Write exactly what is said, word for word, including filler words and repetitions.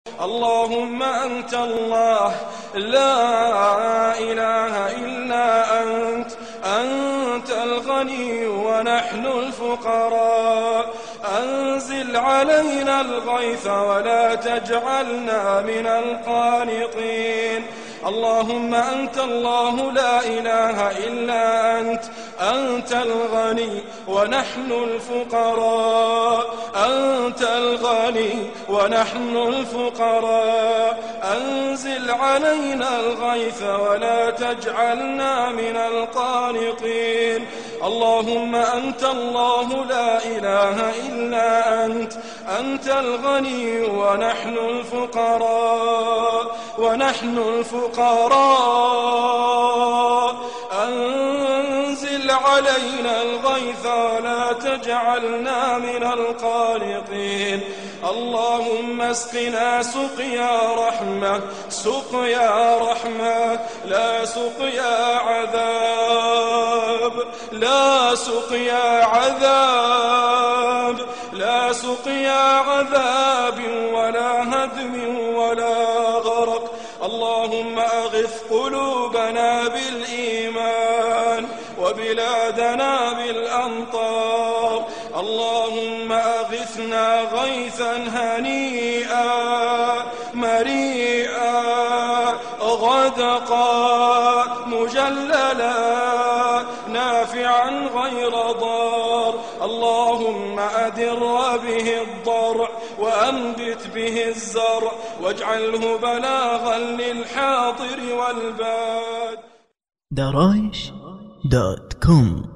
اللهم أنت الله لا إله إلا أنت، أنت الغني ونحن الفقراء. أنزل علينا الغيث ولا تجعلنا من القانطين. اللهم أنت الله لا إله إلا أنت، أنت الغني ونحن الفقراء. أنت الغني ونحن الفقراء. أنزل علينا الغيث ولا تجعلنا من القانطين. اللهم أنت الله لا إله إلا أنت، أنت الغني ونحن الفقراء ونحن الفقراء. أنزل علينا الغيث ولا تجعلنا من القانطين. اللهم اسقنا سقيا رحمة، سقيا رحمة لا سقيا عذاب، لا سقيا عذاب، لا سقيا عذاب ولا هدم ولا غرق. اللهم أغث قلوبنا بالإيمان وبلادنا بالأمطار. اللهم أغثنا غيثا هنيئا مريئا غدقا مجللا نافعا غير ضار. اللهم أدر به الضرع وأنبت به الزرع واجعله بلاغا للحاضر والباد. درايش دوت كوم